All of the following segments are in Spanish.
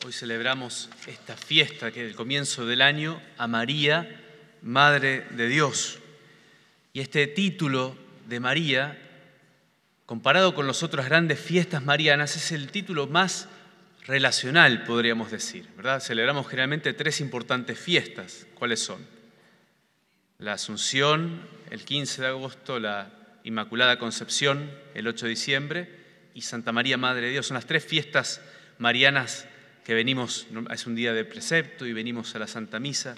Hoy celebramos esta fiesta que es el comienzo del año a María, Madre de Dios. Y este título de María, comparado con las otras grandes fiestas marianas, es el título más relacional, podríamos decir, ¿verdad? Celebramos generalmente 3 importantes fiestas. ¿Cuáles son? La Asunción, el 15 de agosto, la Inmaculada Concepción, el 8 de diciembre, y Santa María, Madre de Dios. Son las 3 fiestas marianas que venimos, es un día de precepto y venimos a la Santa Misa.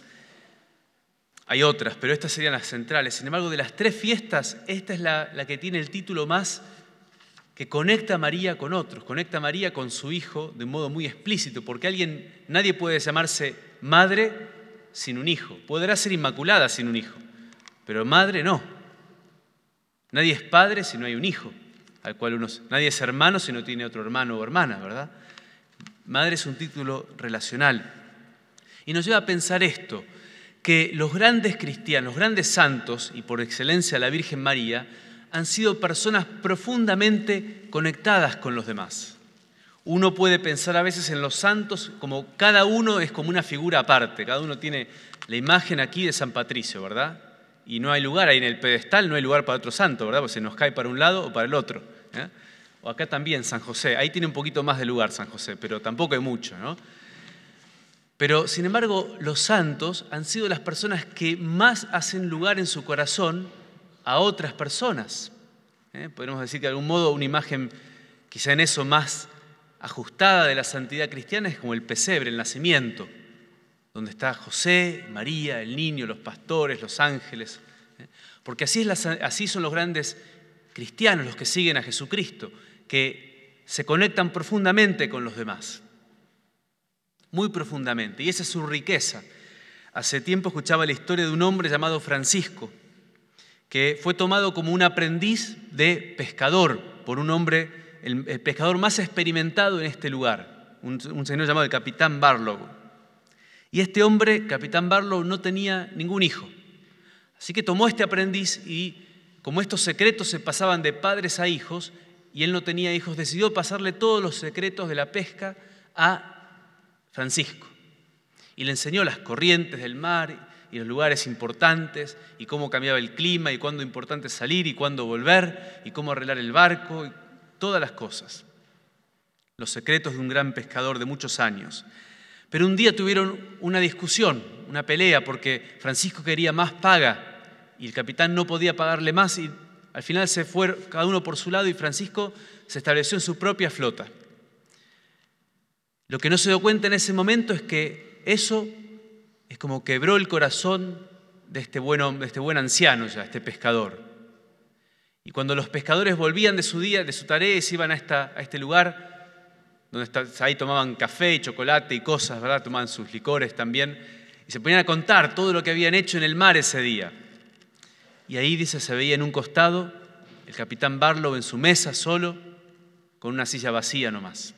Hay otras, pero estas serían las centrales. Sin embargo, de las 3 fiestas, esta es la que tiene el título más que conecta a María con otros, conecta a María con su Hijo de un modo muy explícito, porque nadie puede llamarse madre sin un hijo. Podrá ser inmaculada sin un hijo, pero madre no. Nadie es padre si no hay un hijo, al cual nadie es hermano si no tiene otro hermano o hermana, ¿verdad? Madre es un título relacional. Y nos lleva a pensar esto, que los grandes cristianos, los grandes santos, y por excelencia la Virgen María, han sido personas profundamente conectadas con los demás. Uno puede pensar a veces en los santos como cada uno es como una figura aparte, cada uno tiene la imagen aquí de San Patricio, ¿verdad? Y no hay lugar ahí en el pedestal, no hay lugar para otro santo, ¿verdad? Porque se nos cae para un lado o para el otro, ¿eh? O acá también San José, ahí tiene un poquito más de lugar San José, pero tampoco hay mucho, ¿no? Pero, sin embargo, los santos han sido las personas que más hacen lugar en su corazón a otras personas. Podemos decir que de algún modo una imagen quizá en eso más ajustada de la santidad cristiana es como el pesebre, el nacimiento, donde está José, María, el niño, los pastores, los ángeles. Porque así son los grandes cristianos, los que siguen a Jesucristo, que se conectan profundamente con los demás. Muy profundamente, y esa es su riqueza. Hace tiempo escuchaba la historia de un hombre llamado Francisco, que fue tomado como un aprendiz de pescador por un hombre, el pescador más experimentado en este lugar, un señor llamado el Capitán Barlow. Y este hombre, Capitán Barlow, no tenía ningún hijo. Así que tomó este aprendiz y, como estos secretos se pasaban de padres a hijos, y él no tenía hijos, decidió pasarle todos los secretos de la pesca a Francisco. Y le enseñó las corrientes del mar y los lugares importantes, y cómo cambiaba el clima, y cuándo es importante salir, y cuándo volver, y cómo arreglar el barco, y todas las cosas. Los secretos de un gran pescador de muchos años. Pero un día tuvieron una discusión, una pelea, porque Francisco quería más paga, y el capitán no podía pagarle más, y al final se fue cada uno por su lado, y Francisco se estableció en su propia flota. Lo que no se dio cuenta en ese momento es que eso es como quebró el corazón de este buen anciano ya, este pescador. Y cuando los pescadores volvían de su tarea y se iban a este lugar, donde ahí tomaban café y chocolate y cosas, ¿verdad? Tomaban sus licores también, y se ponían a contar todo lo que habían hecho en el mar ese día. Y ahí, dice, se veía en un costado el capitán Barlow en su mesa solo, con una silla vacía nomás.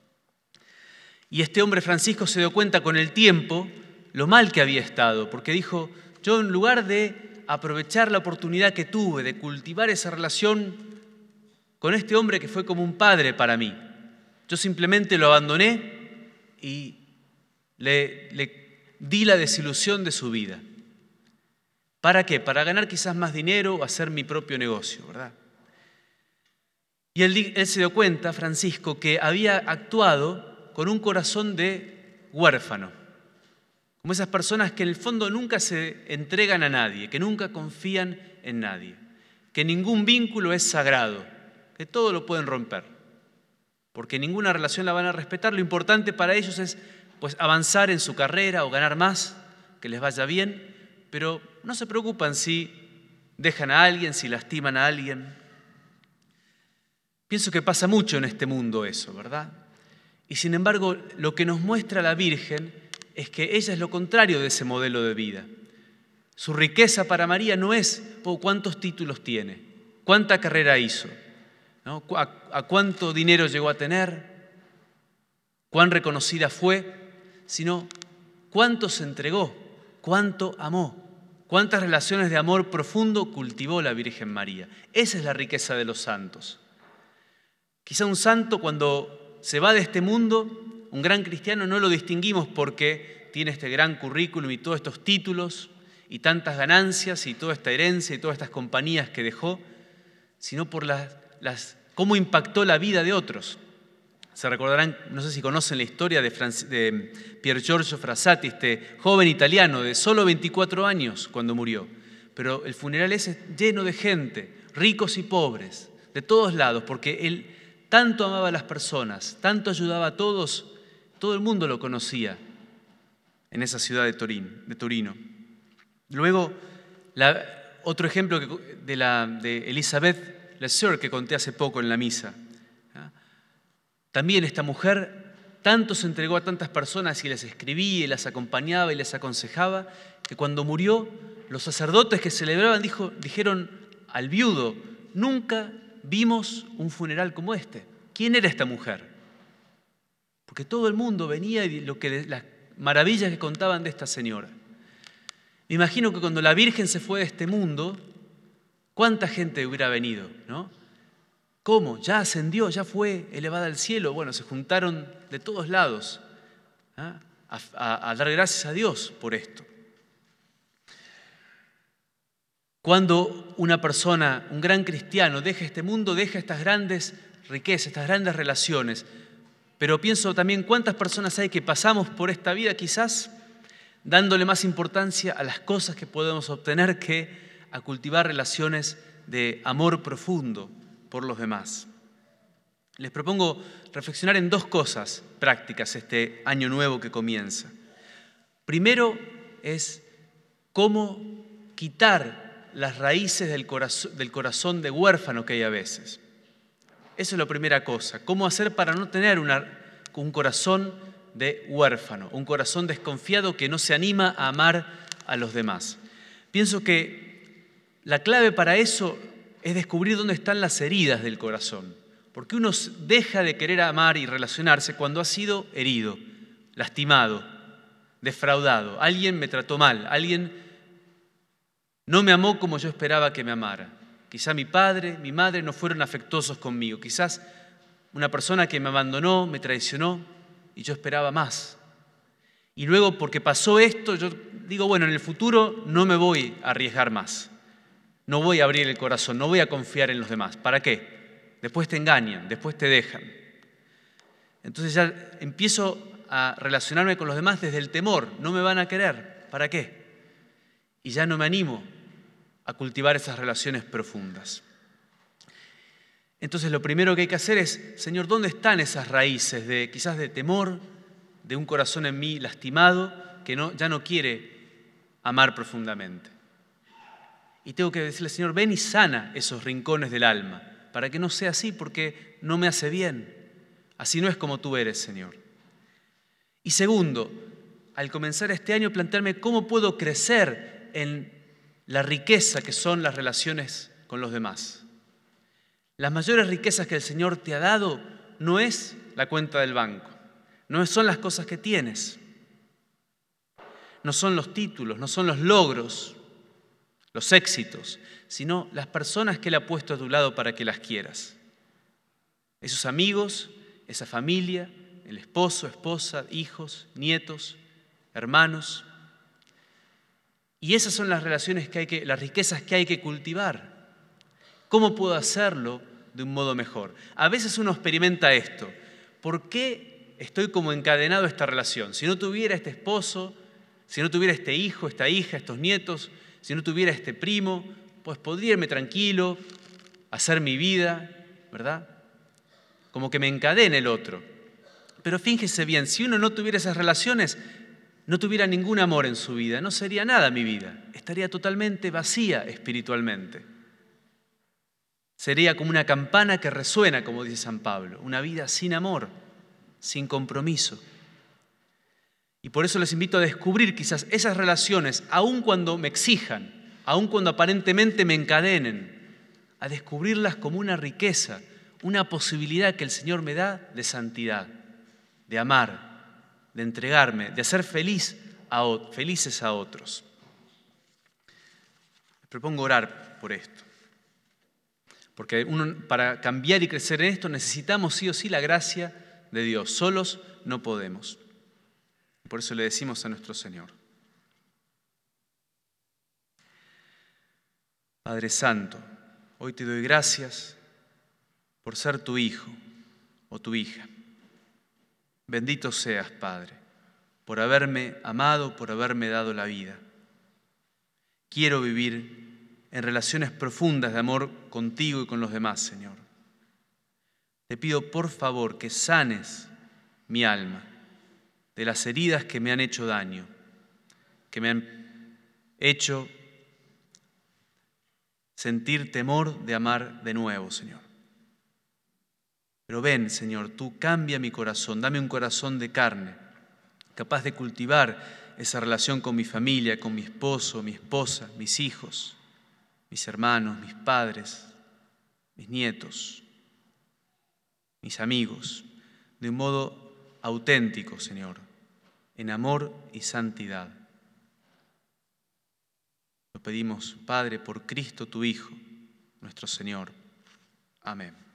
Y este hombre Francisco se dio cuenta con el tiempo lo mal que había estado, porque dijo, yo en lugar de aprovechar la oportunidad que tuve de cultivar esa relación con este hombre que fue como un padre para mí, yo simplemente lo abandoné y le di la desilusión de su vida. ¿Para qué? Para ganar quizás más dinero o hacer mi propio negocio, ¿verdad? Y él se dio cuenta, Francisco, que había actuado con un corazón de huérfano, como esas personas que en el fondo nunca se entregan a nadie, que nunca confían en nadie, que ningún vínculo es sagrado, que todo lo pueden romper, porque ninguna relación la van a respetar. Lo importante para ellos es pues, avanzar en su carrera o ganar más, que les vaya bien, pero no se preocupan si dejan a alguien, si lastiman a alguien. Pienso que pasa mucho en este mundo eso, ¿verdad? Y sin embargo, lo que nos muestra la Virgen es que ella es lo contrario de ese modelo de vida. Su riqueza para María no es cuántos títulos tiene, cuánta carrera hizo, ¿no? A cuánto dinero llegó a tener, cuán reconocida fue, sino cuánto se entregó, cuánto amó, cuántas relaciones de amor profundo cultivó la Virgen María. Esa es la riqueza de los santos. Quizá un santo cuando se va de este mundo un gran cristiano no lo distinguimos porque tiene este gran currículum y todos estos títulos y tantas ganancias y toda esta herencia y todas estas compañías que dejó, sino por cómo impactó la vida de otros. Se recordarán, no sé si conocen la historia de Pier Giorgio Frassati, este joven italiano de solo 24 años cuando murió. Pero el funeral es lleno de gente, ricos y pobres, de todos lados, porque él tanto amaba a las personas, tanto ayudaba a todos, todo el mundo lo conocía en esa ciudad de Torino. Luego, otro ejemplo de Elizabeth Leseur que conté hace poco en la misa. También esta mujer tanto se entregó a tantas personas y les escribía y las acompañaba y les aconsejaba, que cuando murió, los sacerdotes que celebraban dijeron al viudo: nunca vimos un funeral como este. ¿Quién era esta mujer? Porque todo el mundo venía y las maravillas que contaban de esta señora. Me imagino que cuando la Virgen se fue de este mundo, ¿cuánta gente hubiera venido, no? ¿Cómo? ¿Ya ascendió? ¿Ya fue elevada al cielo? Bueno, se juntaron de todos lados a dar gracias a Dios por esto. Cuando una persona, un gran cristiano, deja este mundo, deja estas grandes riquezas, estas grandes relaciones. Pero pienso también cuántas personas hay que pasamos por esta vida quizás dándole más importancia a las cosas que podemos obtener que a cultivar relaciones de amor profundo por los demás. Les propongo reflexionar en dos cosas prácticas este año nuevo que comienza. Primero es cómo quitar las raíces del corazón de huérfano que hay a veces. Esa es la primera cosa. ¿Cómo hacer para no tener un corazón de huérfano, un corazón desconfiado que no se anima a amar a los demás? Pienso que la clave para eso es descubrir dónde están las heridas del corazón. Porque uno deja de querer amar y relacionarse cuando ha sido herido, lastimado, defraudado. Alguien me trató mal, alguien no me amó como yo esperaba que me amara. Quizá mi padre, mi madre no fueron afectuosos conmigo. Quizás una persona que me abandonó, me traicionó y yo esperaba más. Y luego, porque pasó esto, yo digo, bueno, en el futuro no me voy a arriesgar más. No voy a abrir el corazón, no voy a confiar en los demás. ¿Para qué? Después te engañan, después te dejan. Entonces ya empiezo a relacionarme con los demás desde el temor. No me van a querer. ¿Para qué? Y ya no me animo a cultivar esas relaciones profundas. Entonces lo primero que hay que hacer es, Señor, ¿dónde están esas raíces quizás de temor, de un corazón en mí lastimado que ya no quiere amar profundamente? Y tengo que decirle, Señor, ven y sana esos rincones del alma, para que no sea así, porque no me hace bien. Así no es como tú eres, Señor. Y segundo, al comenzar este año, plantearme cómo puedo crecer en la riqueza que son las relaciones con los demás. Las mayores riquezas que el Señor te ha dado no es la cuenta del banco, no son las cosas que tienes, no son los títulos, no son los logros, los éxitos, sino las personas que Él ha puesto a tu lado para que las quieras. Esos amigos, esa familia, el esposo, esposa, hijos, nietos, hermanos. Y esas son las relaciones las riquezas que hay que cultivar. ¿Cómo puedo hacerlo de un modo mejor? A veces uno experimenta esto. ¿Por qué estoy como encadenado a esta relación? Si no tuviera este esposo, si no tuviera este hijo, esta hija, estos nietos, si no tuviera este primo, pues podría irme tranquilo, hacer mi vida, ¿verdad? Como que me encadena el otro. Pero fíjese bien, si uno no tuviera esas relaciones, no tuviera ningún amor en su vida, no sería nada mi vida, estaría totalmente vacía espiritualmente. Sería como una campana que resuena, como dice San Pablo, una vida sin amor, sin compromiso. Y por eso les invito a descubrir quizás esas relaciones, aun cuando me exijan, aun cuando aparentemente me encadenen, a descubrirlas como una riqueza, una posibilidad que el Señor me da de santidad, de amar, de entregarme, de hacer felices a otros. Les propongo orar por esto. Porque para cambiar y crecer en esto necesitamos sí o sí la gracia de Dios. Solos no podemos. Por eso le decimos a nuestro Señor: Padre Santo, hoy te doy gracias por ser tu hijo o tu hija. Bendito seas, Padre, por haberme amado, por haberme dado la vida. Quiero vivir en relaciones profundas de amor contigo y con los demás, Señor. Te pido por favor que sanes mi alma de las heridas que me han hecho daño, que me han hecho sentir temor de amar de nuevo, Señor. Pero ven, Señor, tú cambia mi corazón, dame un corazón de carne, capaz de cultivar esa relación con mi familia, con mi esposo, mi esposa, mis hijos, mis hermanos, mis padres, mis nietos, mis amigos, de un modo auténtico, Señor, en amor y santidad. Lo pedimos, Padre, por Cristo tu Hijo, nuestro Señor. Amén.